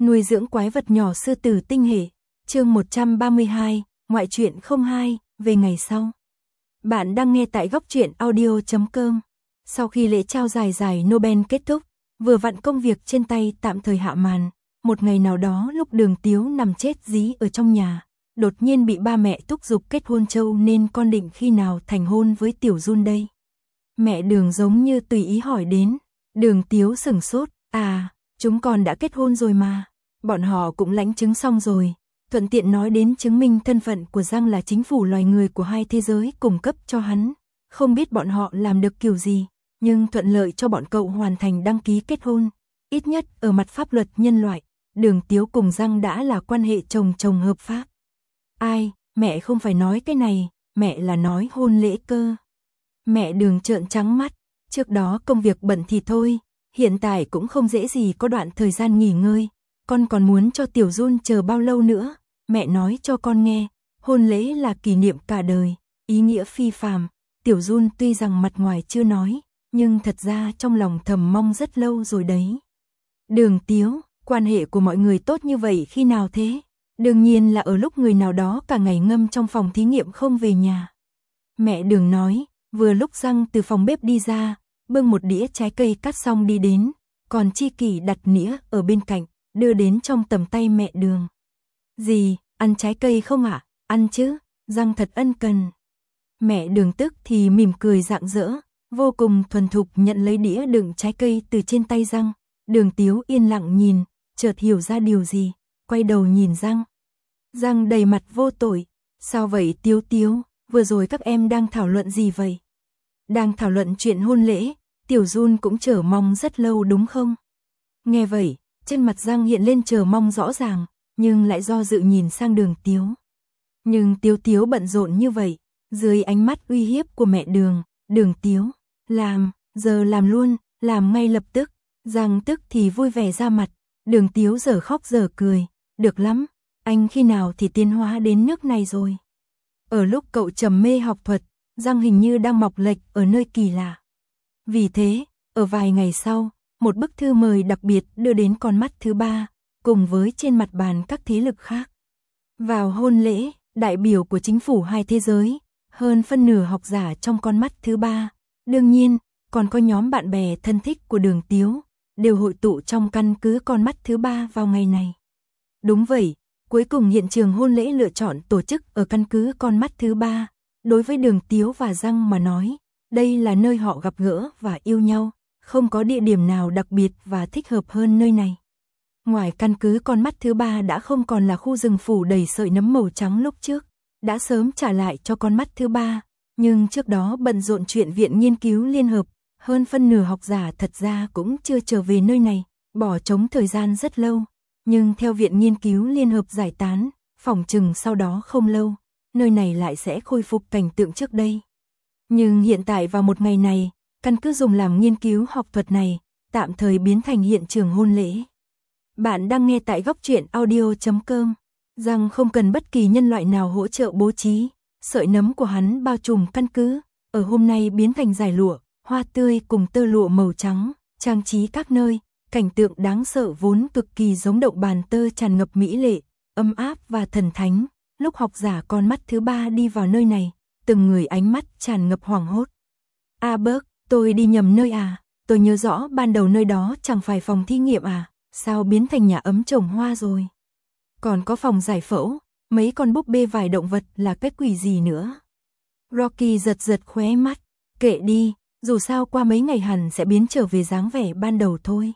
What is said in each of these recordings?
Nuôi dưỡng quái vật nhỏ sư tử tinh hệ. Chương 132, ngoại truyện 02, về ngày sau. Bạn đang nghe tại góc truyện audio.com. Sau khi lễ trao giải Nobel kết thúc, vừa vặn công việc trên tay tạm thời hạ màn, một ngày nào đó lúc Đường Tiếu nằm chết dí ở trong nhà, đột nhiên bị ba mẹ thúc giục kết hôn châu nên con định khi nào thành hôn với Tiểu Jun đây. Mẹ Đường giống như tùy ý hỏi đến, Đường Tiếu sửng sốt, chúng con đã kết hôn rồi mà, bọn họ cũng lãnh chứng xong rồi, thuận tiện nói đến chứng minh thân phận của Giang là chính phủ loài người của hai thế giới cung cấp cho hắn, không biết bọn họ làm được kiểu gì, nhưng thuận lợi cho bọn cậu hoàn thành đăng ký kết hôn, ít nhất ở mặt pháp luật nhân loại, Đường Tiếu cùng Giang đã là quan hệ chồng chồng hợp pháp. Ai, mẹ không phải nói cái này, mẹ là nói hôn lễ cơ. Mẹ Đường trợn trắng mắt, trước đó công việc bận thì thôi, hiện tại cũng không dễ gì có đoạn thời gian nghỉ ngơi, con còn muốn cho Tiểu Jun chờ bao lâu nữa, mẹ nói cho con nghe, hôn lễ là kỷ niệm cả đời, ý nghĩa phi phàm, Tiểu Jun tuy rằng mặt ngoài chưa nói, nhưng thật ra trong lòng thầm mong rất lâu rồi đấy. Đường Tiếu, quan hệ của mọi người tốt như vậy khi nào thế? Đương nhiên là ở lúc người nào đó cả ngày ngâm trong phòng thí nghiệm không về nhà. Mẹ Đường nói, vừa lúc Giang từ phòng bếp đi ra, bưng một đĩa trái cây cắt xong đi đến, còn Chi Kỷ đặt nĩa ở bên cạnh, đưa đến trong tầm tay mẹ Đường. Gì, ăn trái cây không ạ? Ăn chứ, Giang thật ân cần. Mẹ Đường tức thì mỉm cười rạng rỡ, vô cùng thuần thục nhận lấy đĩa đựng trái cây từ trên tay Giang. Đường Tiếu yên lặng nhìn, chợt hiểu ra điều gì, quay đầu nhìn Giang. Giang đầy mặt vô tội, sao vậy Tiếu Tiếu, vừa rồi các em đang thảo luận gì vậy? Đang thảo luận chuyện hôn lễ, Tiểu Jun cũng chờ mong rất lâu đúng không? Nghe vậy, trên mặt Giang hiện lên chờ mong rõ ràng, nhưng lại do dự nhìn sang Đường Tiếu. Nhưng Tiếu Tiếu bận rộn như vậy, dưới ánh mắt uy hiếp của mẹ Đường, Đường Tiếu, làm, giờ làm luôn, làm ngay lập tức. Giang tức thì vui vẻ ra mặt, Đường Tiếu giờ khóc giờ cười, được lắm, anh khi nào thì tiến hóa đến nước này rồi. Ở lúc cậu trầm mê học thuật, Giang hình như đang mọc lệch ở nơi kỳ lạ. Vì thế, ở vài ngày sau, một bức thư mời đặc biệt đưa đến con mắt thứ ba, cùng với trên mặt bàn các thế lực khác. Vào hôn lễ, đại biểu của chính phủ hai thế giới, hơn phân nửa học giả trong con mắt thứ ba, đương nhiên, còn có nhóm bạn bè thân thích của Đường Tiếu, đều hội tụ trong căn cứ con mắt thứ ba vào ngày này. Đúng vậy, cuối cùng hiện trường hôn lễ lựa chọn tổ chức ở căn cứ con mắt thứ ba. Đối với Đường Tiếu và Giang mà nói, đây là nơi họ gặp gỡ và yêu nhau, không có địa điểm nào đặc biệt và thích hợp hơn nơi này. Ngoài căn cứ con mắt thứ ba đã không còn là khu rừng phủ đầy sợi nấm màu trắng lúc trước, đã sớm trả lại cho con mắt thứ ba, nhưng trước đó bận rộn chuyện viện nghiên cứu liên hợp, hơn phân nửa học giả thật ra cũng chưa trở về nơi này, bỏ trống thời gian rất lâu, nhưng theo viện nghiên cứu liên hợp giải tán, phỏng chừng sau đó không lâu, nơi này lại sẽ khôi phục cảnh tượng trước đây. Nhưng hiện tại vào một ngày này, căn cứ dùng làm nghiên cứu học thuật này, tạm thời biến thành hiện trường hôn lễ. Bạn đang nghe tại góc truyện audio.com. Giang không cần bất kỳ nhân loại nào hỗ trợ bố trí, sợi nấm của hắn bao trùm căn cứ, ở hôm nay biến thành dải lụa, hoa tươi cùng tơ lụa màu trắng, trang trí các nơi, cảnh tượng đáng sợ vốn cực kỳ giống động bàn tơ tràn ngập mỹ lệ, ấm áp và thần thánh. Lúc học giả con mắt thứ ba đi vào nơi này, từng người ánh mắt tràn ngập hoảng hốt. Bớt, tôi đi nhầm nơi à? Tôi nhớ rõ ban đầu nơi đó chẳng phải phòng thí nghiệm à? Sao biến thành nhà ấm trồng hoa rồi? Còn có phòng giải phẫu, mấy con búp bê vài động vật là cái quỷ gì nữa? Rocky giật giật khóe mắt, kệ đi, dù sao qua mấy ngày hẳn sẽ biến trở về dáng vẻ ban đầu thôi.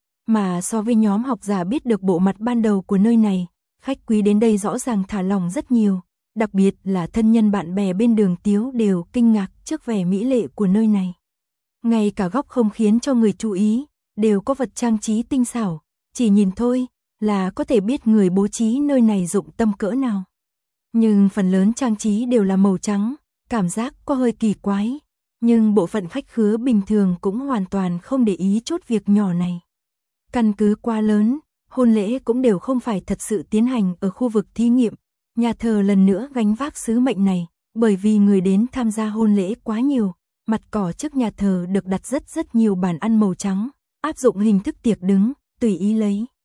Mà so với nhóm học giả biết được bộ mặt ban đầu của nơi này, khách quý đến đây rõ ràng thả lòng rất nhiều, đặc biệt là thân nhân bạn bè bên Đường Tiếu đều kinh ngạc trước vẻ mỹ lệ của nơi này. Ngay cả góc không khiến cho người chú ý, đều có vật trang trí tinh xảo, chỉ nhìn thôi là có thể biết người bố trí nơi này dụng tâm cỡ nào. Nhưng phần lớn trang trí đều là màu trắng, cảm giác có hơi kỳ quái, nhưng bộ phận khách khứa bình thường cũng hoàn toàn không để ý chút việc nhỏ này. Căn cứ quá lớn, hôn lễ cũng đều không phải thật sự tiến hành ở khu vực thí nghiệm, nhà thờ lần nữa gánh vác sứ mệnh này, bởi vì người đến tham gia hôn lễ quá nhiều, mặt cỏ trước nhà thờ được đặt rất nhiều bàn ăn màu trắng, áp dụng hình thức tiệc đứng, tùy ý lấy.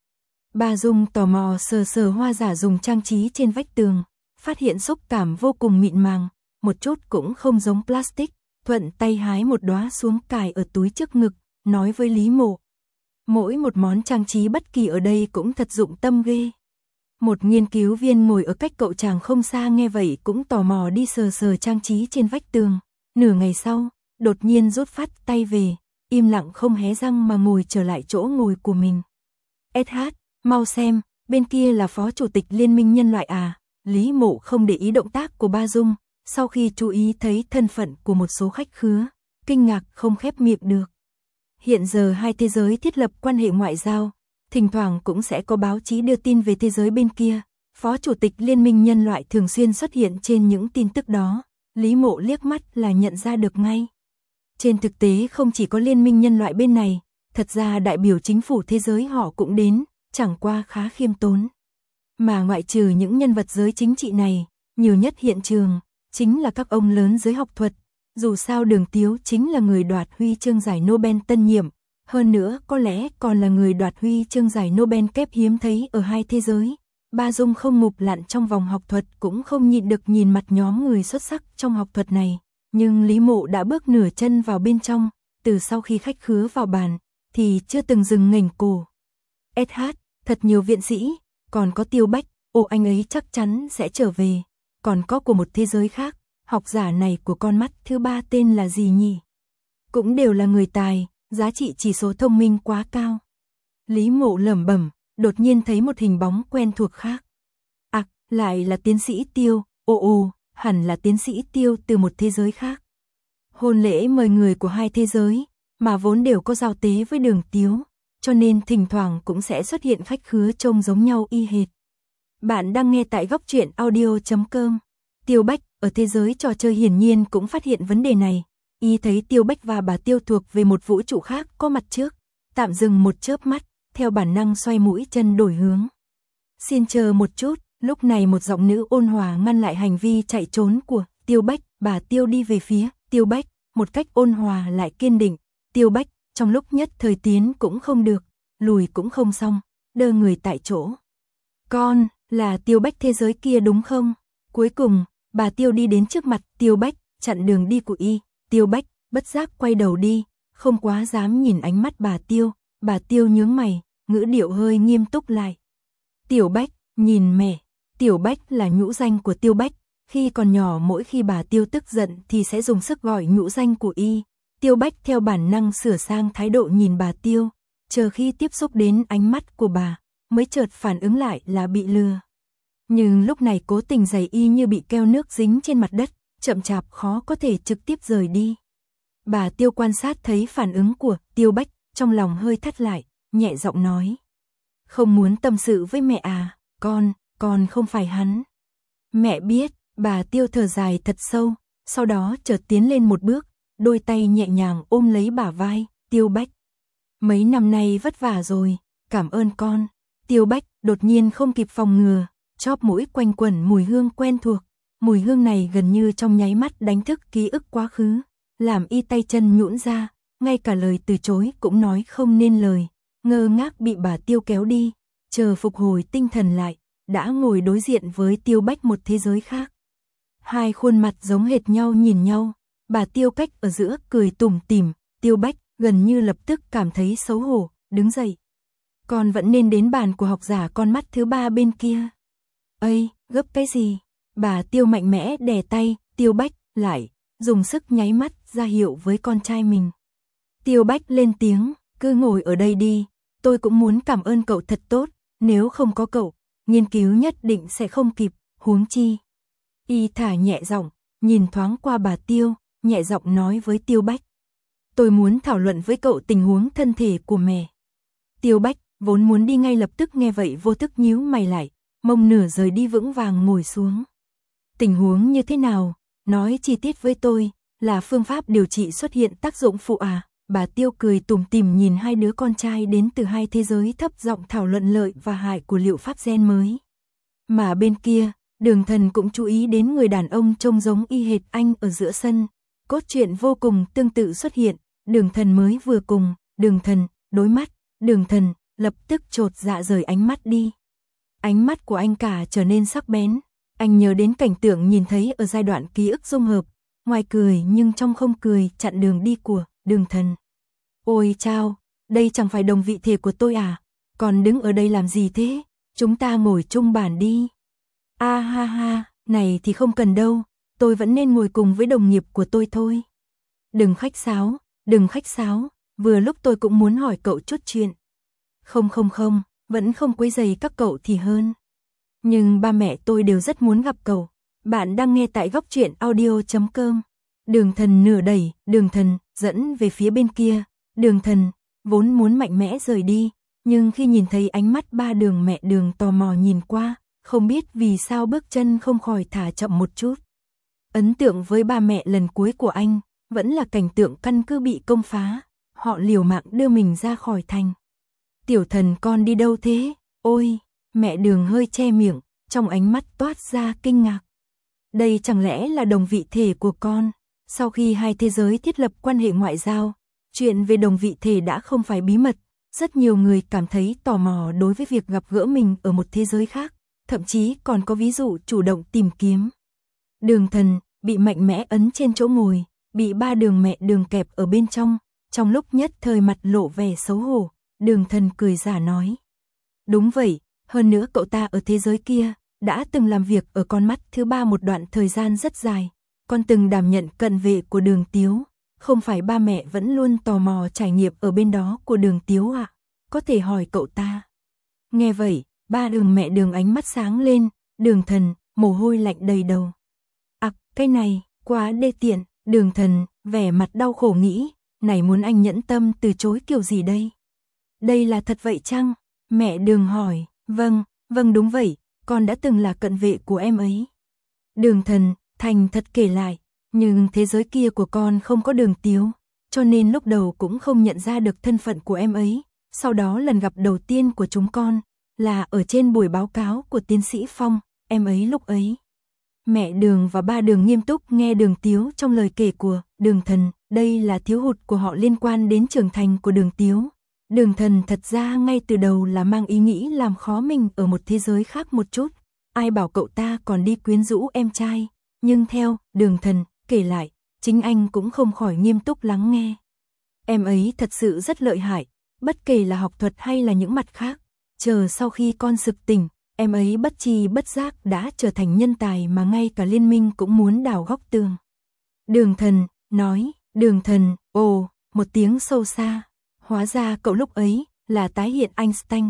Bà Dung tò mò sờ sờ hoa giả dùng trang trí trên vách tường, phát hiện xúc cảm vô cùng mịn màng, một chút cũng không giống plastic, thuận tay hái một đóa xuống cài ở túi trước ngực, nói với Lý Mộ. Mỗi một món trang trí bất kỳ ở đây cũng thật dụng tâm ghê. Một nghiên cứu viên ngồi ở cách cậu chàng không xa nghe vậy cũng tò mò đi sờ sờ trang trí trên vách tường. Nửa ngày sau, đột nhiên rút phát tay về, im lặng không hé răng mà ngồi trở lại chỗ ngồi của mình. SH, mau xem, bên kia là Phó Chủ tịch Liên minh Nhân loại à? Lý Mộ không để ý động tác của Ba Dung, sau khi chú ý thấy thân phận của một số khách khứa, kinh ngạc không khép miệng được. Hiện giờ hai thế giới thiết lập quan hệ ngoại giao, thỉnh thoảng cũng sẽ có báo chí đưa tin về thế giới bên kia. Phó Chủ tịch Liên minh Nhân loại thường xuyên xuất hiện trên những tin tức đó, Lý Mộ liếc mắt là nhận ra được ngay. Trên thực tế không chỉ có Liên minh Nhân loại bên này, thật ra đại biểu chính phủ thế giới họ cũng đến, chẳng qua khá khiêm tốn. Mà ngoại trừ những nhân vật giới chính trị này, nhiều nhất hiện trường, chính là các ông lớn giới học thuật. Dù sao Đường Tiếu chính là người đoạt huy chương giải Nobel tân nhiệm, hơn nữa có lẽ còn là người đoạt huy chương giải Nobel kép hiếm thấy ở hai thế giới. Ba Dung không ngụp lặn trong vòng học thuật cũng không nhịn được nhìn mặt nhóm người xuất sắc trong học thuật này. Nhưng Lý Mộ đã bước nửa chân vào bên trong, từ sau khi khách khứa vào bàn, thì chưa từng dừng nghềnh cổ. SH, thật nhiều viện sĩ, còn có Tiêu Bách, anh ấy chắc chắn sẽ trở về. Còn có của một thế giới khác, học giả này của con mắt thứ ba tên là gì nhỉ? Cũng đều là người tài, giá trị chỉ số thông minh quá cao. Lý Mộ lẩm bẩm, đột nhiên thấy một hình bóng quen thuộc khác. Lại là tiến sĩ Tiêu, hẳn là tiến sĩ Tiêu từ một thế giới khác. Hôn lễ mời người của hai thế giới, mà vốn đều có giao tế với Đường Tiếu, cho nên thỉnh thoảng cũng sẽ xuất hiện khách khứa trông giống nhau y hệt. Bạn đang nghe tại góc truyện audio.com. Tiêu Bách ở thế giới trò chơi hiển nhiên cũng phát hiện vấn đề này. Y thấy Tiêu Bách và bà Tiêu thuộc về một vũ trụ khác có mặt trước, tạm dừng một chớp mắt, theo bản năng xoay mũi chân đổi hướng. Xin chờ một chút, lúc này một giọng nữ ôn hòa ngăn lại hành vi chạy trốn của Tiêu Bách. Bà Tiêu đi về phía Tiêu Bách, một cách ôn hòa lại kiên định. Tiêu Bách trong lúc nhất thời tiến cũng không được, lùi cũng không xong, đơ người tại chỗ. Con, là Tiêu Bách thế giới kia đúng không? Cuối cùng, bà Tiêu đi đến trước mặt Tiêu Bách, chặn đường đi của y. Tiêu Bách bất giác quay đầu đi, không quá dám nhìn ánh mắt bà Tiêu. Bà Tiêu nhướng mày, ngữ điệu hơi nghiêm túc lại. Tiểu Bách, nhìn mẹ. Tiểu Bách là nhũ danh của Tiêu Bách. Khi còn nhỏ mỗi khi bà Tiêu tức giận thì sẽ dùng sức gọi nhũ danh của y. Tiêu Bách theo bản năng sửa sang thái độ nhìn bà Tiêu, chờ khi tiếp xúc đến ánh mắt của bà, mới chợt phản ứng lại là bị lừa. Nhưng lúc này cố tình giày y như bị keo nước dính trên mặt đất, chậm chạp khó có thể trực tiếp rời đi. Bà Tiêu quan sát thấy phản ứng của Tiêu Bách, trong lòng hơi thắt lại, nhẹ giọng nói. Không muốn tâm sự với mẹ à, con không phải hắn. Mẹ biết, bà Tiêu thở dài thật sâu, sau đó chợt tiến lên một bước, đôi tay nhẹ nhàng ôm lấy bả vai. Tiêu Bách, mấy năm nay vất vả rồi, cảm ơn con. Tiêu Bách đột nhiên không kịp phòng ngừa, chóp mũi quanh quẩn mùi hương quen thuộc. Mùi hương này gần như trong nháy mắt đánh thức ký ức quá khứ, làm y tay chân nhũn ra, ngay cả lời từ chối cũng nói không nên lời, ngơ ngác bị bà Tiêu kéo đi, chờ phục hồi tinh thần lại, đã ngồi đối diện với Tiêu Bách một thế giới khác. Hai khuôn mặt giống hệt nhau nhìn nhau, bà Tiêu cách ở giữa cười tủm tỉm. Tiêu Bách gần như lập tức cảm thấy xấu hổ, đứng dậy. Con vẫn nên đến bàn của học giả con mắt thứ ba bên kia. Ây, gấp cái gì? Bà Tiêu mạnh mẽ đè tay Tiêu Bách lại, dùng sức nháy mắt ra hiệu với con trai mình. Tiêu Bách lên tiếng, cứ ngồi ở đây đi, tôi cũng muốn cảm ơn cậu thật tốt, nếu không có cậu, nghiên cứu nhất định sẽ không kịp, huống chi. Y thả nhẹ giọng, nhìn thoáng qua bà Tiêu, nhẹ giọng nói với Tiêu Bách. Tôi muốn thảo luận với cậu tình huống thân thể của mẹ. Tiêu Bách vốn muốn đi ngay lập tức nghe vậy vô thức nhíu mày lại, mông nửa rời đi vững vàng ngồi xuống. Tình huống như thế nào? Nói chi tiết với tôi, là phương pháp điều trị xuất hiện tác dụng phụ à? Bà Tiêu cười tủm tỉm nhìn hai đứa con trai đến từ hai thế giới thấp giọng thảo luận lợi và hại của liệu pháp gen mới. Mà bên kia, Đường Thần cũng chú ý đến người đàn ông trông giống y hệt anh ở giữa sân. Cốt truyện vô cùng tương tự xuất hiện, Đường Thần mới vừa cùng Đường Thần đối mắt, Đường Thần lập tức chột dạ rời ánh mắt đi. Ánh mắt của anh cả trở nên sắc bén, anh nhớ đến cảnh tượng nhìn thấy ở giai đoạn ký ức dung hợp, ngoài cười nhưng trong không cười chặn đường đi của Đường Thần. Ôi chao, đây chẳng phải đồng vị thể của tôi à, còn đứng ở đây làm gì thế, chúng ta ngồi chung bàn đi. A ha ha, này thì không cần đâu, tôi vẫn nên ngồi cùng với đồng nghiệp của tôi thôi. Đừng khách sáo, vừa lúc tôi cũng muốn hỏi cậu chút chuyện. Không, vẫn không quấy rầy các cậu thì hơn. Nhưng ba mẹ tôi đều rất muốn gặp cậu. Bạn đang nghe tại góc truyện audio.com. Đường Thần nửa đẩy, Đường Thần dẫn về phía bên kia. Đường Thần vốn muốn mạnh mẽ rời đi, nhưng khi nhìn thấy ánh mắt ba Đường mẹ Đường tò mò nhìn qua, không biết vì sao bước chân không khỏi thả chậm một chút. Ấn tượng với ba mẹ lần cuối của anh vẫn là cảnh tượng căn cứ bị công phá, họ liều mạng đưa mình ra khỏi thành. Tiểu Thần con đi đâu thế? Ôi, mẹ Đường hơi che miệng, trong ánh mắt toát ra kinh ngạc. Đây chẳng lẽ là đồng vị thể của con? Sau khi hai thế giới thiết lập quan hệ ngoại giao, chuyện về đồng vị thể đã không phải bí mật, rất nhiều người cảm thấy tò mò đối với việc gặp gỡ mình ở một thế giới khác, thậm chí còn có ví dụ chủ động tìm kiếm. Đường Thần bị mạnh mẽ ấn trên chỗ ngồi, bị ba Đường mẹ Đường kẹp ở bên trong lúc nhất thời mặt lộ vẻ xấu hổ, Đường Thần cười giả nói. Đúng vậy, hơn nữa cậu ta ở thế giới kia, đã từng làm việc ở con mắt thứ ba một đoạn thời gian rất dài, con từng đảm nhận cận vệ của Đường Tiếu, không phải ba mẹ vẫn luôn tò mò trải nghiệm ở bên đó của Đường Tiếu à, có thể hỏi cậu ta. Nghe vậy, ba Đường mẹ Đường ánh mắt sáng lên, Đường Thần, mồ hôi lạnh đầy đầu. Cái này, quá đê tiện, Đường Thần, vẻ mặt đau khổ nghĩ, này muốn anh nhẫn tâm từ chối kiểu gì đây? Đây là thật vậy chăng? Mẹ Đường hỏi, vâng đúng vậy, con đã từng là cận vệ của em ấy. Đường Thần, thành thật kể lại, nhưng thế giới kia của con không có Đường Tiếu, cho nên lúc đầu cũng không nhận ra được thân phận của em ấy, sau đó lần gặp đầu tiên của chúng con, là ở trên buổi báo cáo của tiến sĩ Phong, em ấy lúc ấy. Mẹ Đường và ba Đường nghiêm túc nghe Đường Tiếu trong lời kể của Đường Thần, đây là thiếu hụt của họ liên quan đến trưởng thành của Đường Tiếu. Đường Thần thật ra ngay từ đầu là mang ý nghĩ làm khó mình ở một thế giới khác một chút, ai bảo cậu ta còn đi quyến rũ em trai, nhưng theo Đường Thần kể lại, chính anh cũng không khỏi nghiêm túc lắng nghe. Em ấy thật sự rất lợi hại, bất kể là học thuật hay là những mặt khác, chờ sau khi con sực tỉnh, em ấy bất tri bất giác đã trở thành nhân tài mà ngay cả liên minh cũng muốn đào góc tường. Đường Thần nói, Đường Thần, ồ, một tiếng sâu xa, hóa ra cậu lúc ấy là tái hiện Einstein.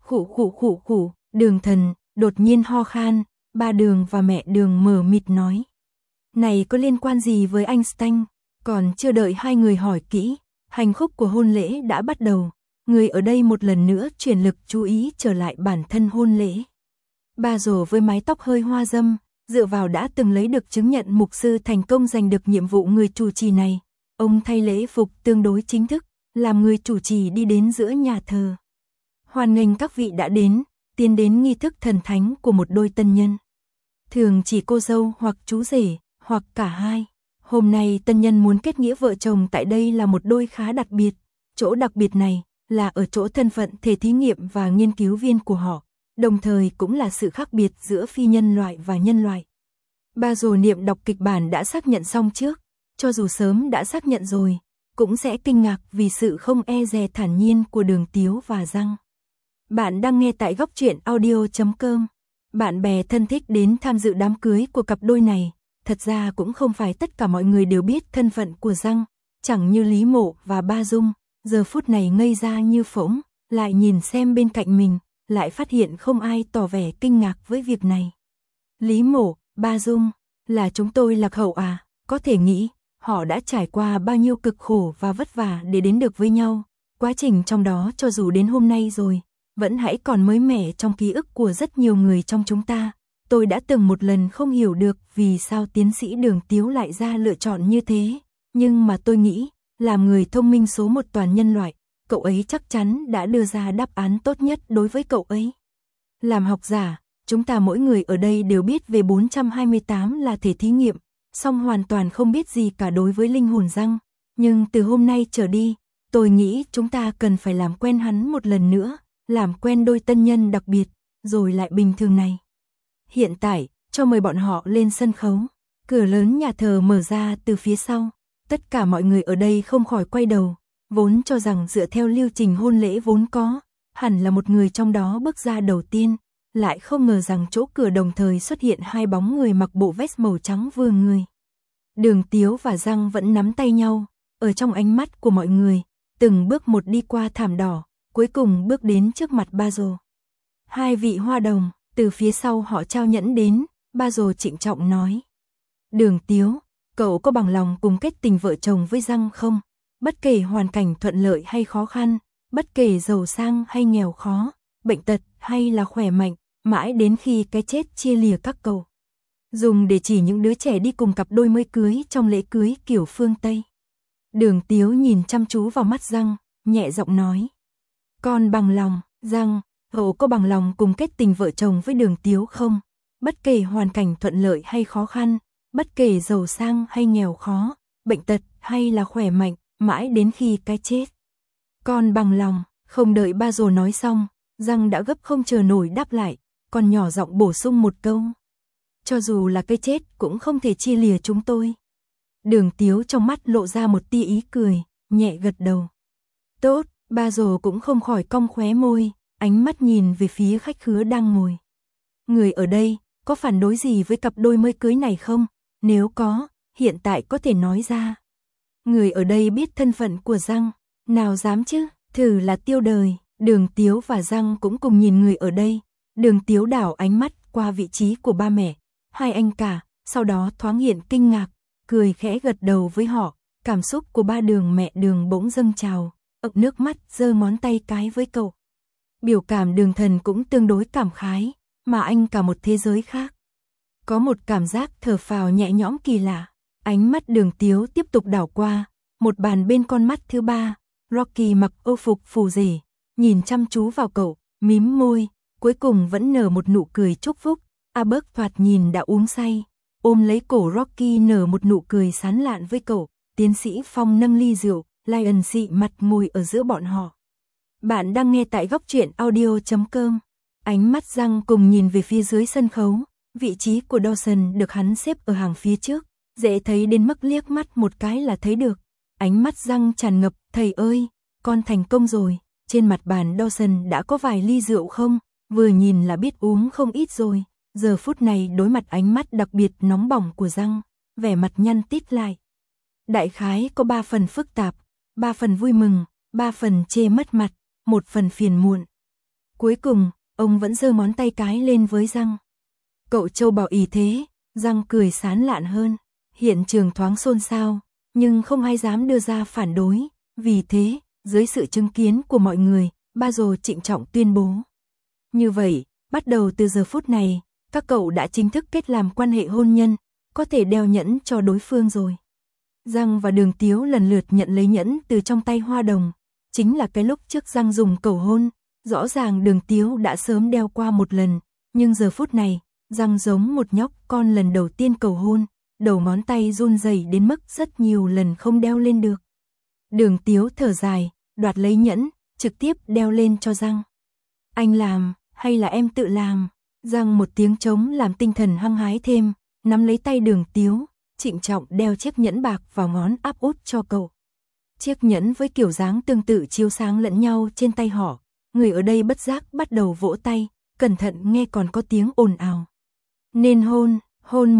Khủ, Đường Thần đột nhiên ho khan, ba Đường và mẹ Đường mờ mịt nói. Này có liên quan gì với Einstein? Còn chưa đợi hai người hỏi kỹ, hành khúc của hôn lễ đã bắt đầu. Người ở đây một lần nữa chuyển lực chú ý trở lại bản thân hôn lễ. Ba Rồ với mái tóc hơi hoa râm, dựa vào đã từng lấy được chứng nhận mục sư thành công giành được nhiệm vụ người chủ trì này. Ông thay lễ phục tương đối chính thức, làm người chủ trì đi đến giữa nhà thờ. Hoan nghênh các vị đã đến, tiến đến nghi thức thần thánh của một đôi tân nhân. Thường chỉ cô dâu hoặc chú rể, hoặc cả hai. Hôm nay tân nhân muốn kết nghĩa vợ chồng tại đây là một đôi khá đặc biệt. Chỗ đặc biệt này là ở chỗ thân phận thể thí nghiệm và nghiên cứu viên của họ, đồng thời cũng là sự khác biệt giữa phi nhân loại và nhân loại. Ba Rồ niệm đọc kịch bản đã xác nhận xong trước, cho dù sớm đã xác nhận rồi, cũng sẽ kinh ngạc vì sự không e dè thản nhiên của Đường Tiếu và Giang. Bạn đang nghe tại góc truyện audio.com. Bạn bè thân thích đến tham dự đám cưới của cặp đôi này, thật ra cũng không phải tất cả mọi người đều biết thân phận của Giang, chẳng như Lý Mộ và Ba Dung, giờ phút này ngây ra như phỗng, lại nhìn xem bên cạnh mình, lại phát hiện không ai tỏ vẻ kinh ngạc với việc này. Lý Mộ, Ba Dung, là chúng tôi lạc hậu à? Có thể nghĩ, họ đã trải qua bao nhiêu cực khổ và vất vả để đến được với nhau, quá trình trong đó cho dù đến hôm nay rồi, vẫn hãy còn mới mẻ trong ký ức của rất nhiều người trong chúng ta. Tôi đã từng một lần không hiểu được vì sao tiến sĩ Đường Tiếu lại ra lựa chọn như thế, nhưng mà tôi nghĩ, làm người thông minh số một toàn nhân loại, cậu ấy chắc chắn đã đưa ra đáp án tốt nhất đối với cậu ấy. Làm học giả, chúng ta mỗi người ở đây đều biết về 428 là thể thí nghiệm, song hoàn toàn không biết gì cả đối với linh hồn Giang, nhưng từ hôm nay trở đi, tôi nghĩ chúng ta cần phải làm quen hắn một lần nữa, làm quen đôi tân nhân đặc biệt, rồi lại bình thường này. Hiện tại, cho mời bọn họ lên sân khấu. Cửa lớn nhà thờ mở ra từ phía sau. Tất cả mọi người ở đây không khỏi quay đầu, vốn cho rằng dựa theo lưu trình hôn lễ vốn có, hẳn là một người trong đó bước ra đầu tiên, lại không ngờ rằng chỗ cửa đồng thời xuất hiện hai bóng người mặc bộ vest màu trắng vừa người. Đường Tiếu và Giang vẫn nắm tay nhau, ở trong ánh mắt của mọi người, từng bước một đi qua thảm đỏ, cuối cùng bước đến trước mặt Basil. Hai vị hoa đồng, từ phía sau họ trao nhẫn đến, Basil trịnh trọng nói. Đường Tiếu, cậu có bằng lòng cùng kết tình vợ chồng với Giang không? Bất kể hoàn cảnh thuận lợi hay khó khăn, bất kể giàu sang hay nghèo khó, bệnh tật hay là khỏe mạnh, mãi đến khi cái chết chia lìa các cậu. Dùng để chỉ những đứa trẻ đi cùng cặp đôi mới cưới trong lễ cưới kiểu phương Tây. Đường Tiếu nhìn chăm chú vào mắt Giang, nhẹ giọng nói. Con bằng lòng, Giang, cậu có bằng lòng cùng kết tình vợ chồng với Đường Tiếu không? Bất kể hoàn cảnh thuận lợi hay khó khăn, bất kể giàu sang hay nghèo khó, bệnh tật hay là khỏe mạnh, mãi đến khi cái chết. Con bằng lòng, không đợi Basil nói xong, Giang đã gấp không chờ nổi đáp lại, còn nhỏ giọng bổ sung một câu. Cho dù là cái chết cũng không thể chia lìa chúng tôi. Đường Tiếu trong mắt lộ ra một tia ý cười, nhẹ gật đầu. Tốt, Basil cũng không khỏi cong khóe môi, ánh mắt nhìn về phía khách khứa đang ngồi. Người ở đây, có phản đối gì với cặp đôi mới cưới này không? Nếu có, hiện tại có thể nói ra. Người ở đây biết thân phận của Giang, nào dám chứ, thử là Tiêu Đời. Đường Tiếu và Giang cũng cùng nhìn người ở đây. Đường Tiếu đảo ánh mắt qua vị trí của ba mẹ, hai anh cả, sau đó thoáng hiện kinh ngạc, cười khẽ gật đầu với họ. Cảm xúc của ba Đường mẹ Đường bỗng dâng trào, ực nước mắt giơ ngón tay cái với cậu. Biểu cảm Đường Thần cũng tương đối cảm khái, mà anh cả một thế giới khác. Có một cảm giác thở phào nhẹ nhõm kỳ lạ. Ánh mắt Đường Tiếu tiếp tục đảo qua, một bàn bên con mắt thứ ba, Rocky mặc âu phục phù rể, nhìn chăm chú vào cậu, mím môi, cuối cùng vẫn nở một nụ cười chúc phúc. Albert thoạt nhìn đã uống say, ôm lấy cổ Rocky nở một nụ cười sán lạn với cậu. Tiến sĩ Phong nâng ly rượu, Lion xị mặt ngồi ở giữa bọn họ. Bạn đang nghe tại góc truyện audio.com. Ánh mắt Giang cùng nhìn về phía dưới sân khấu, vị trí của Dawson được hắn xếp ở hàng phía trước, dễ thấy đến mức liếc mắt một cái là thấy được. Ánh mắt Giang tràn ngập, thầy ơi, con thành công rồi. Trên mặt bàn Dawson đã có vài ly rượu không, vừa nhìn là biết uống không ít rồi. Giờ phút này đối mặt ánh mắt đặc biệt nóng bỏng của Giang, vẻ mặt nhăn tít lại. Đại khái có 3 phần phức tạp, 3 phần vui mừng, 3 phần chê mất mặt, 1 phần phiền muộn. Cuối cùng, ông vẫn giơ ngón tay cái lên với Giang. Cậu châu bò ý thế, Giang cười sán lạn hơn. Hiện trường thoáng xôn xao, nhưng không ai dám đưa ra phản đối. Vì thế, dưới sự chứng kiến của mọi người, Basil trịnh trọng tuyên bố. Như vậy, bắt đầu từ giờ phút này, các cậu đã chính thức kết làm quan hệ hôn nhân, có thể đeo nhẫn cho đối phương rồi. Giang và Đường Tiếu lần lượt nhận lấy nhẫn từ trong tay hoa đồng. Chính là cái lúc trước Giang dùng cầu hôn, rõ ràng Đường Tiếu đã sớm đeo qua một lần, nhưng giờ phút này, Giang giống một nhóc con lần đầu tiên cầu hôn, đầu ngón tay run rẩy đến mức rất nhiều lần không đeo lên được. Đường Tiếu thở dài, đoạt lấy nhẫn, trực tiếp đeo lên cho Giang. Anh làm, hay là em tự làm? Giang một tiếng trống làm tinh thần hăng hái thêm, nắm lấy tay Đường Tiếu, trịnh trọng đeo chiếc nhẫn bạc vào ngón áp út cho cậu. Chiếc nhẫn với kiểu dáng tương tự chiếu sáng lẫn nhau trên tay họ, người ở đây bất giác bắt đầu vỗ tay, cẩn thận nghe còn có tiếng ồn ào. Nên hôn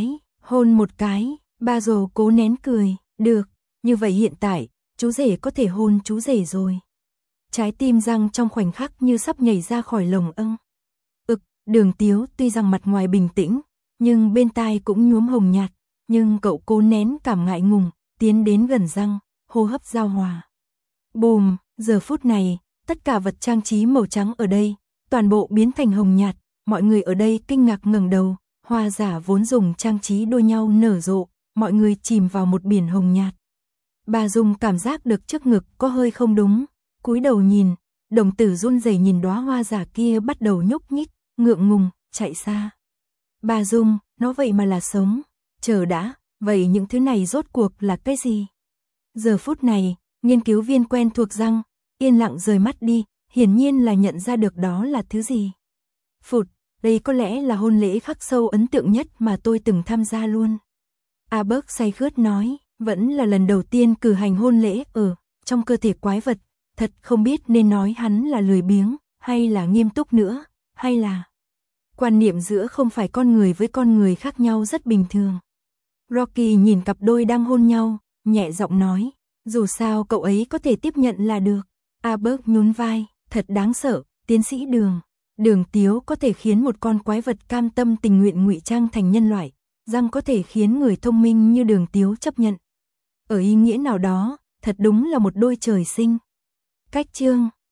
một cái, Basil cố nén cười, được, như vậy hiện tại, chú rể có thể hôn chú rể rồi. Trái tim Giang trong khoảnh khắc như sắp nhảy ra khỏi lồng ưng. Đường Tiếu tuy rằng mặt ngoài bình tĩnh, nhưng bên tai cũng nhuốm hồng nhạt, nhưng cậu cố nén cảm ngại ngùng, tiến đến gần Giang, hô hấp giao hòa. Bùm, giờ phút này, tất cả vật trang trí màu trắng ở đây, toàn bộ biến thành hồng nhạt, mọi người ở đây kinh ngạc ngẩng đầu, hoa giả vốn dùng trang trí đua nhau nở rộ, mọi người chìm vào một biển hồng nhạt. Bà Dung cảm giác được trước ngực có hơi không đúng, cúi đầu nhìn, đồng tử run rẩy nhìn đóa hoa giả kia bắt đầu nhúc nhích, ngượng ngùng, chạy xa. Bà Dung, nó vậy mà là sống, chờ đã, vậy những thứ này rốt cuộc là cái gì? Giờ phút này, nghiên cứu viên quen thuộc Giang, yên lặng rời mắt đi, hiển nhiên là nhận ra được đó là thứ gì. Phụt, đây có lẽ là hôn lễ khắc sâu ấn tượng nhất mà tôi từng tham gia luôn. Albert say khướt nói, vẫn là lần đầu tiên cử hành hôn lễ ở trong cơ thể quái vật, thật không biết nên nói hắn là lười biếng, hay là nghiêm túc nữa, hay là quan niệm giữa không phải con người với con người khác nhau rất bình thường. Rocky nhìn cặp đôi đang hôn nhau, nhẹ giọng nói, dù sao cậu ấy có thể tiếp nhận là được. Albert nhún vai, thật đáng sợ, tiến sĩ Đường Tiếu có thể khiến một con quái vật cam tâm tình nguyện ngụy trang thành nhân loại, rằng có thể khiến người thông minh như Đường Tiếu chấp nhận. Ở ý nghĩa nào đó, thật đúng là một đôi trời sinh. Cách chương